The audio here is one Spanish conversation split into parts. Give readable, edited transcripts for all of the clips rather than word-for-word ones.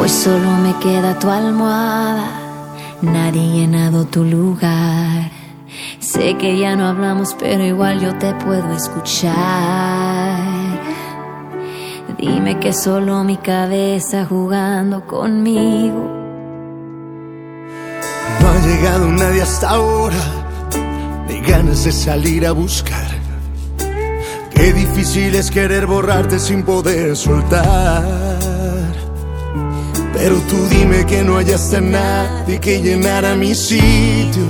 Hoy solo me queda tu almohada, nadie ha llenado tu lugar. Sé que ya no hablamos, pero igual yo te puedo escuchar. Dime que es solo mi cabeza jugando conmigo. No ha llegado nadie hasta ahora, ni ganas de salir a buscar. Qué difícil es querer borrarte sin poder soltar. Pero tú dime que no hallaste a nadie que llenara mi sitio.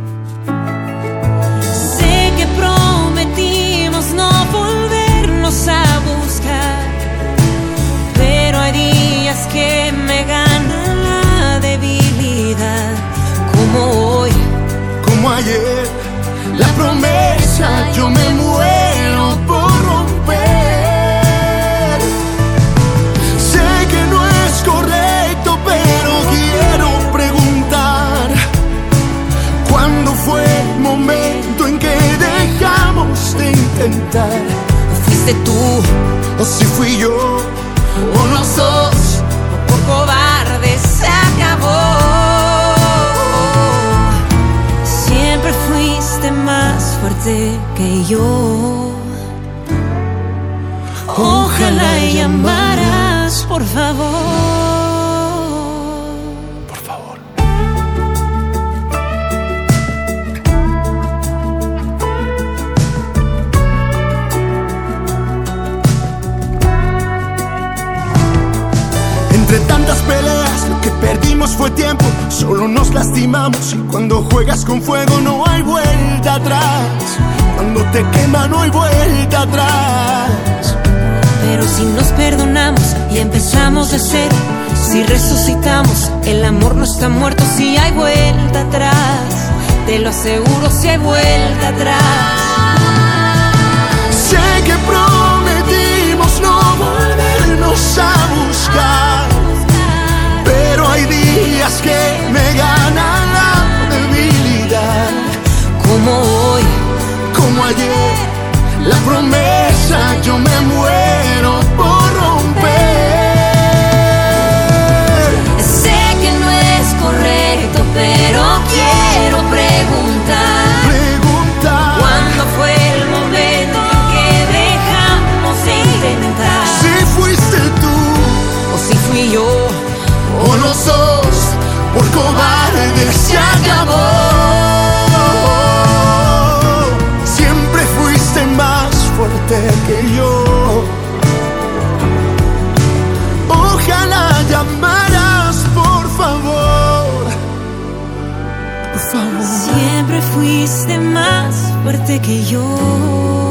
Sé que prometimos no volvernos a buscar, pero hay días que me gana la debilidad. Como hoy, como ayer, la promesa yo me muero por romper. Sé que no es correcto, pero quiero preguntar: ¿cuándo fue el momento en que dejamos de intentar? fuiste tú O si fui yo, o los dos, o por cobarde se acabó. Siempre fuiste más fuerte que yo. Ojalá llamaras, por favor. por favor. Entre tantas peleas, lo que perdimos fue tiempo, solo nos lastimamos. Y cuando juegas con fuego no hay vuelta atrás. Cuando te quema no hay vuelta atrás. Pero si nos perdonamos y empezamos de cero, si resucitamos, el amor no está muerto. Si hay vuelta atrás, te lo aseguro, si hay vuelta atrás. Sé que prometimos no volvernos a buscar, pero hay días que me gana la debilidad. Como hoy, Como ayer, la promesa yo me muero por romper. sé que no es correcto, pero quiero preguntar: ¿cuándo fue el momento en que dejamos de intentar? Si fuiste tú O si fui yo, o los dos, por cobarde se acabó. Siempre fuiste más fuerte que yo. Ojalá llamaras, por favor. Por favor. siempre fuiste más fuerte que yo.